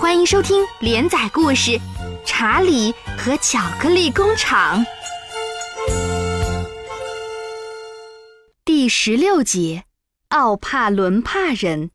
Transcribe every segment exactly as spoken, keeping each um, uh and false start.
欢迎收听连载故事《查理和巧克力工厂》第十六节，奥帕伦帕人。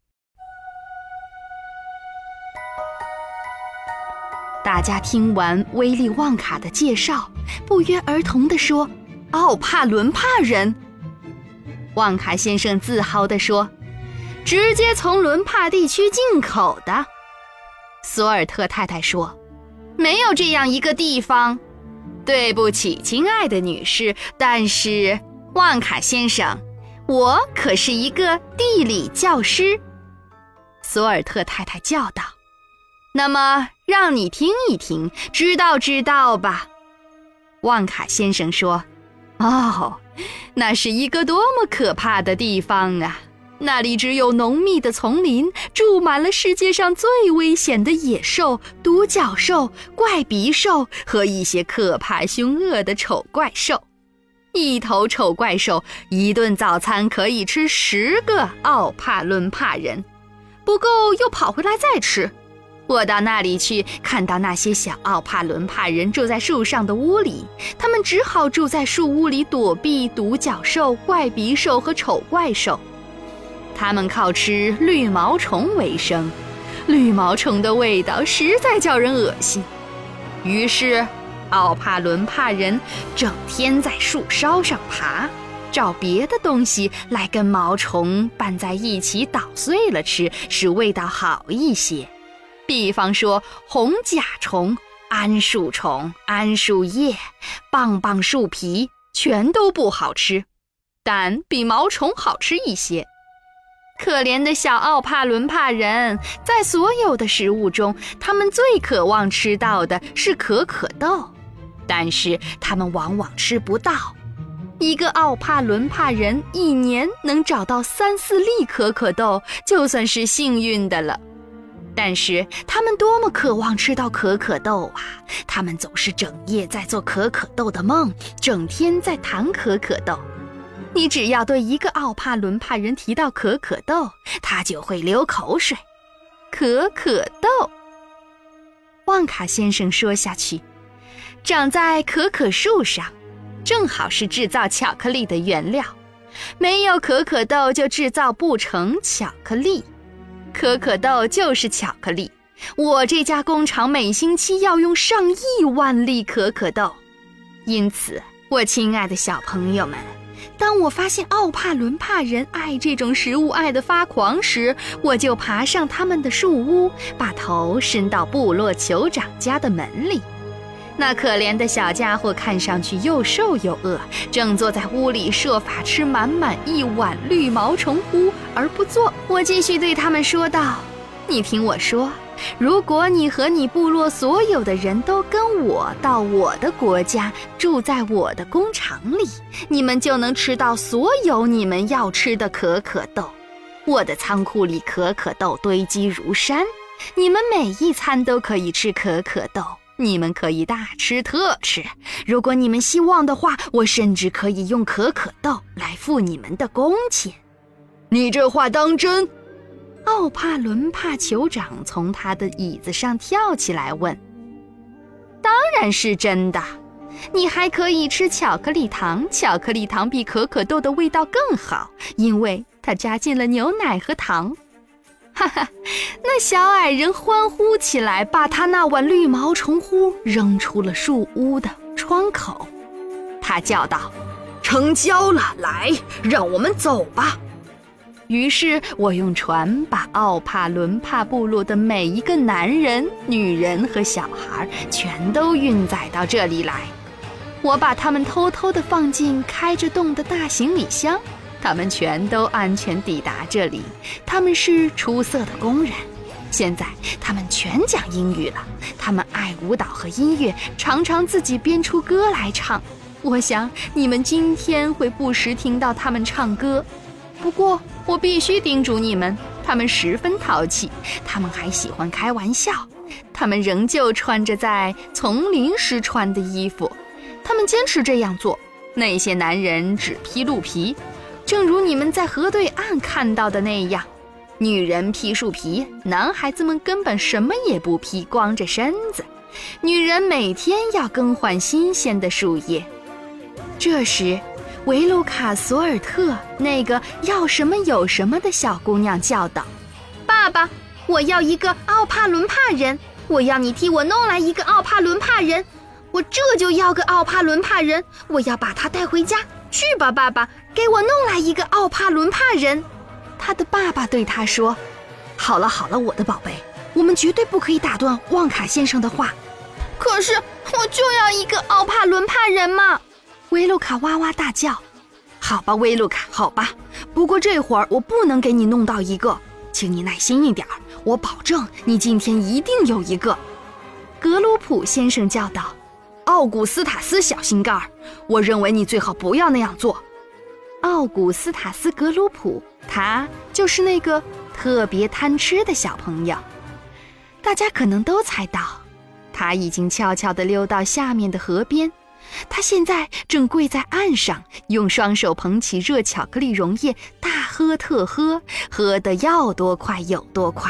大家听完威利旺卡的介绍，不约而同地说：“奥帕伦帕人。”旺卡先生自豪地说：“直接从伦帕地区进口的。”索尔特太太说：“没有这样一个地方。”对不起，亲爱的女士，但是旺卡先生，我可是一个地理教师。索尔特太太叫道：“那么让你听一听，知道知道吧。”旺卡先生说：“哦，那是一个多么可怕的地方啊！那里只有浓密的丛林，住满了世界上最危险的野兽、独角兽、怪鼻兽和一些可怕凶恶的丑怪兽。一头丑怪兽一顿早餐可以吃十个奥帕伦帕人，不够又跑回来再吃。我到那里去，看到那些小奥帕伦帕人住在树上的屋里，他们只好住在树屋里躲避独角兽、怪鼻兽和丑怪兽。他们靠吃绿毛虫为生，绿毛虫的味道实在叫人恶心。于是奥帕伦帕人整天在树梢上爬，找别的东西来跟毛虫拌在一起捣碎了吃，使味道好一些。比方说红甲虫、桉树虫、桉树叶、棒棒树皮，全都不好吃，但比毛虫好吃一些。可怜的小奥帕伦帕人，在所有的食物中，他们最渴望吃到的是可可豆，但是他们往往吃不到。一个奥帕伦帕人一年能找到三四粒可可豆，就算是幸运的了。但是他们多么渴望吃到可可豆啊！他们总是整夜在做可可豆的梦，整天在谈可可豆。你只要对一个奥帕伦帕人提到可可豆，他就会流口水。可可豆，旺卡先生说下去，长在可可树上，正好是制造巧克力的原料。没有可可豆就制造不成巧克力，可可豆就是巧克力。我这家工厂每星期要用上亿万粒可可豆。因此，我亲爱的小朋友们，当我发现奥帕伦帕人爱这种食物爱得发狂时，我就爬上他们的树屋，把头伸到部落酋长家的门里。那可怜的小家伙看上去又瘦又饿，正坐在屋里设法吃满满一碗绿毛虫糊而不做。我继续对他们说道：“你听我说，如果你和你部落所有的人都跟我到我的国家，住在我的工厂里，你们就能吃到所有你们要吃的可可豆。我的仓库里可可豆堆积如山，你们每一餐都可以吃可可豆，你们可以大吃特吃。如果你们希望的话，我甚至可以用可可豆来付你们的工钱。”“你这话当真？”奥帕伦帕酋长从他的椅子上跳起来问。“当然是真的，你还可以吃巧克力糖，巧克力糖比可可豆的味道更好，因为它加进了牛奶和糖。”哈哈，那小矮人欢呼起来，把他那碗绿毛虫糊扔出了树屋的窗口。他叫道：“成交了，来，让我们走吧。”于是我用船把奥帕伦帕部落的每一个男人、女人和小孩全都运载到这里来。我把他们偷偷地放进开着洞的大行李箱，他们全都安全抵达这里。他们是出色的工人，现在他们全讲英语了。他们爱舞蹈和音乐，常常自己编出歌来唱。我想你们今天会不时听到他们唱歌。不过我必须叮嘱你们，他们十分淘气，他们还喜欢开玩笑。他们仍旧穿着在丛林时穿的衣服，他们坚持这样做。那些男人只披鹿皮，正如你们在河对岸看到的那样。 女人披树皮，男孩子们根本什么也不披，光着身子。女人每天要更换新鲜的树叶。这时，维鲁卡索尔特那个要什么有什么的小姑娘叫道：爸爸，我要一个奥帕伦帕人，我要你替我弄来一个奥帕伦帕人，我这就要个奥帕伦帕人，我要把他带回家。去吧，爸爸，给我弄来一个奥帕伦帕人。他的爸爸对他说：好了好了，我的宝贝，我们绝对不可以打断旺卡先生的话。可是我就要一个奥帕伦帕人嘛！维鲁卡哇哇大叫。好吧，维鲁卡，好吧，不过这会儿我不能给你弄到一个，请你耐心一点，我保证你今天一定有一个。格鲁普先生叫道：奥古斯塔斯小心肝儿，我认为你最好不要那样做。奥古斯塔斯格鲁普，他就是那个特别贪吃的小朋友。大家可能都猜到，他已经悄悄地溜到下面的河边，他现在正跪在岸上，用双手捧起热巧克力溶液，大喝特喝，喝得要多快有多快。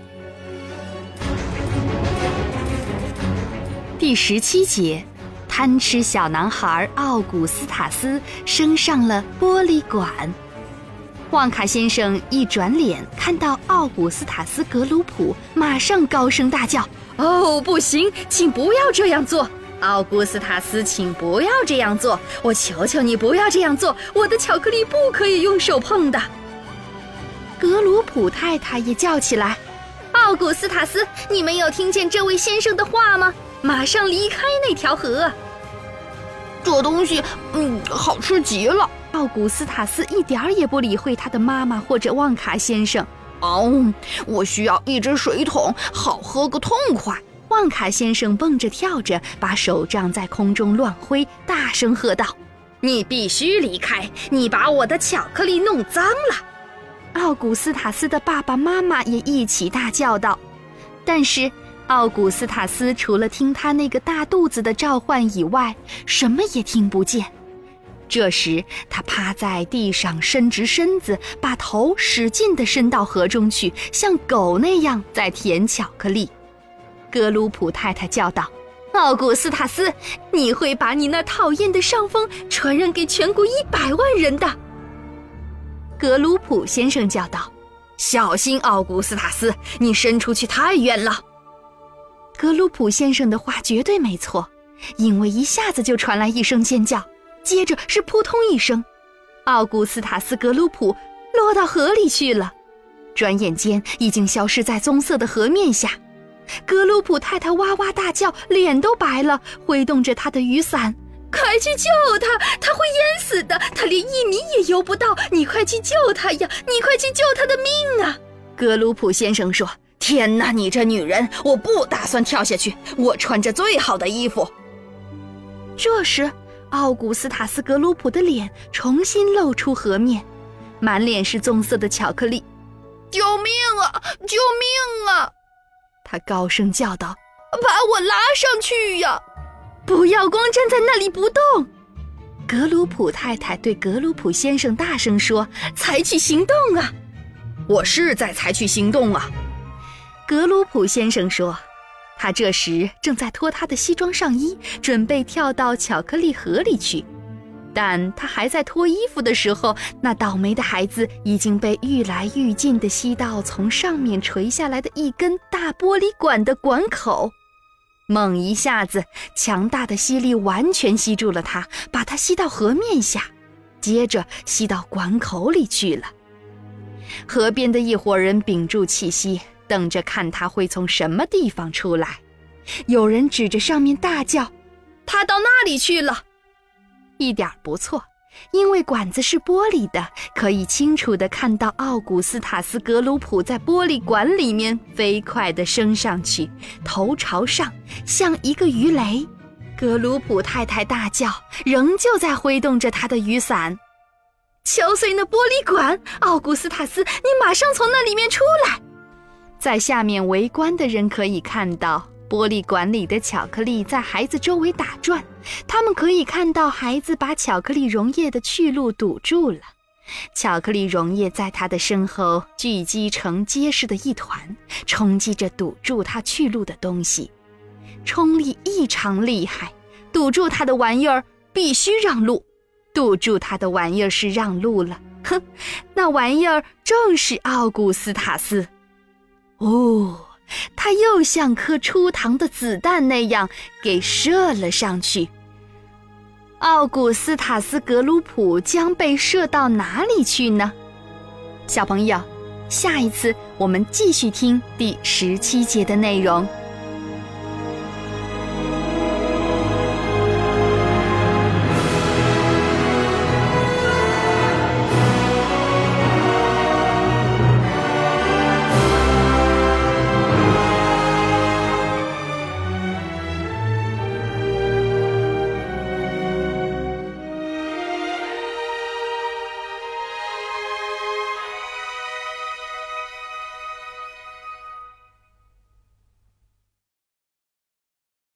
第十七节，贪吃小男孩奥古斯塔斯升上了玻璃管。旺卡先生一转脸，看到奥古斯塔斯格鲁普，马上高声大叫：哦，不行，请不要这样做！奥古斯塔斯，请不要这样做！我求求你不要这样做！我的巧克力不可以用手碰的。格鲁普太太也叫起来：奥古斯塔斯，你没有听见这位先生的话吗？马上离开那条河！这东西，嗯，好吃极了。奥古斯塔斯一点儿也不理会他的妈妈或者旺卡先生。哦，我需要一只水桶，好喝个痛快。旺卡先生蹦着跳着，把手杖在空中乱挥，大声喝道：你必须离开，你把我的巧克力弄脏了。奥古斯塔斯的爸爸妈妈也一起大叫道。但是奥古斯塔斯除了听他那个大肚子的召唤以外，什么也听不见。这时他趴在地上伸直身子，把头使劲地伸到河中去，像狗那样在舔巧克力。格鲁普太太叫道：奥古斯塔斯，你会把你那讨厌的伤风传染给全国一百万人的。格鲁普先生叫道：小心奥古斯塔斯，你伸出去太远了。格鲁普先生的话绝对没错，因为一下子就传来一声尖叫，接着是扑通一声，奥古斯塔斯格鲁普落到河里去了，转眼间已经消失在棕色的河面下。格鲁普太太哇哇大叫，脸都白了，挥动着她的雨伞：快去救他，他会淹死的，他连一米也游不到，你快去救他呀，你快去救他的命啊！格鲁普先生说：天哪，你这女人，我不打算跳下去，我穿着最好的衣服。这时奥古斯塔斯格鲁普的脸重新露出河面，满脸是棕色的巧克力。救命啊，救命啊！他高声叫道：把我拉上去呀，不要光站在那里不动。格鲁普太太对格鲁普先生大声说：采取行动啊！我是在采取行动啊！格鲁普先生说，他这时正在脱他的西装上衣，准备跳到巧克力河里去。但他还在脱衣服的时候，那倒霉的孩子已经被愈来愈近地吸到从上面垂下来的一根大玻璃管的管口。猛一下子，强大的吸力完全吸住了他，把他吸到河面下，接着吸到管口里去了。河边的一伙人屏住气息，等着看他会从什么地方出来。有人指着上面大叫：他到那里去了！一点不错，因为管子是玻璃的，可以清楚地看到奥古斯塔斯格鲁普在玻璃管里面飞快地升上去，头朝上，像一个鱼雷。格鲁普太太大叫，仍旧在挥动着她的雨伞。敲碎那玻璃管，奥古斯塔斯，你马上从那里面出来！在下面围观的人可以看到玻璃管里的巧克力在孩子周围打转，他们可以看到孩子把巧克力溶液的去路堵住了。 巧克力溶液在他的身后聚集成结实的一团，冲击着堵住他去路的东西。冲力异常厉害，堵住他的玩意儿必须让路，堵住他的玩意儿是让路了，哼，那玩意儿正是奥古斯塔斯。哦，他又像颗出膛的子弹那样给射了上去。奥古斯塔斯·格鲁普将被射到哪里去呢？小朋友，下一次我们继续听第十七节的内容。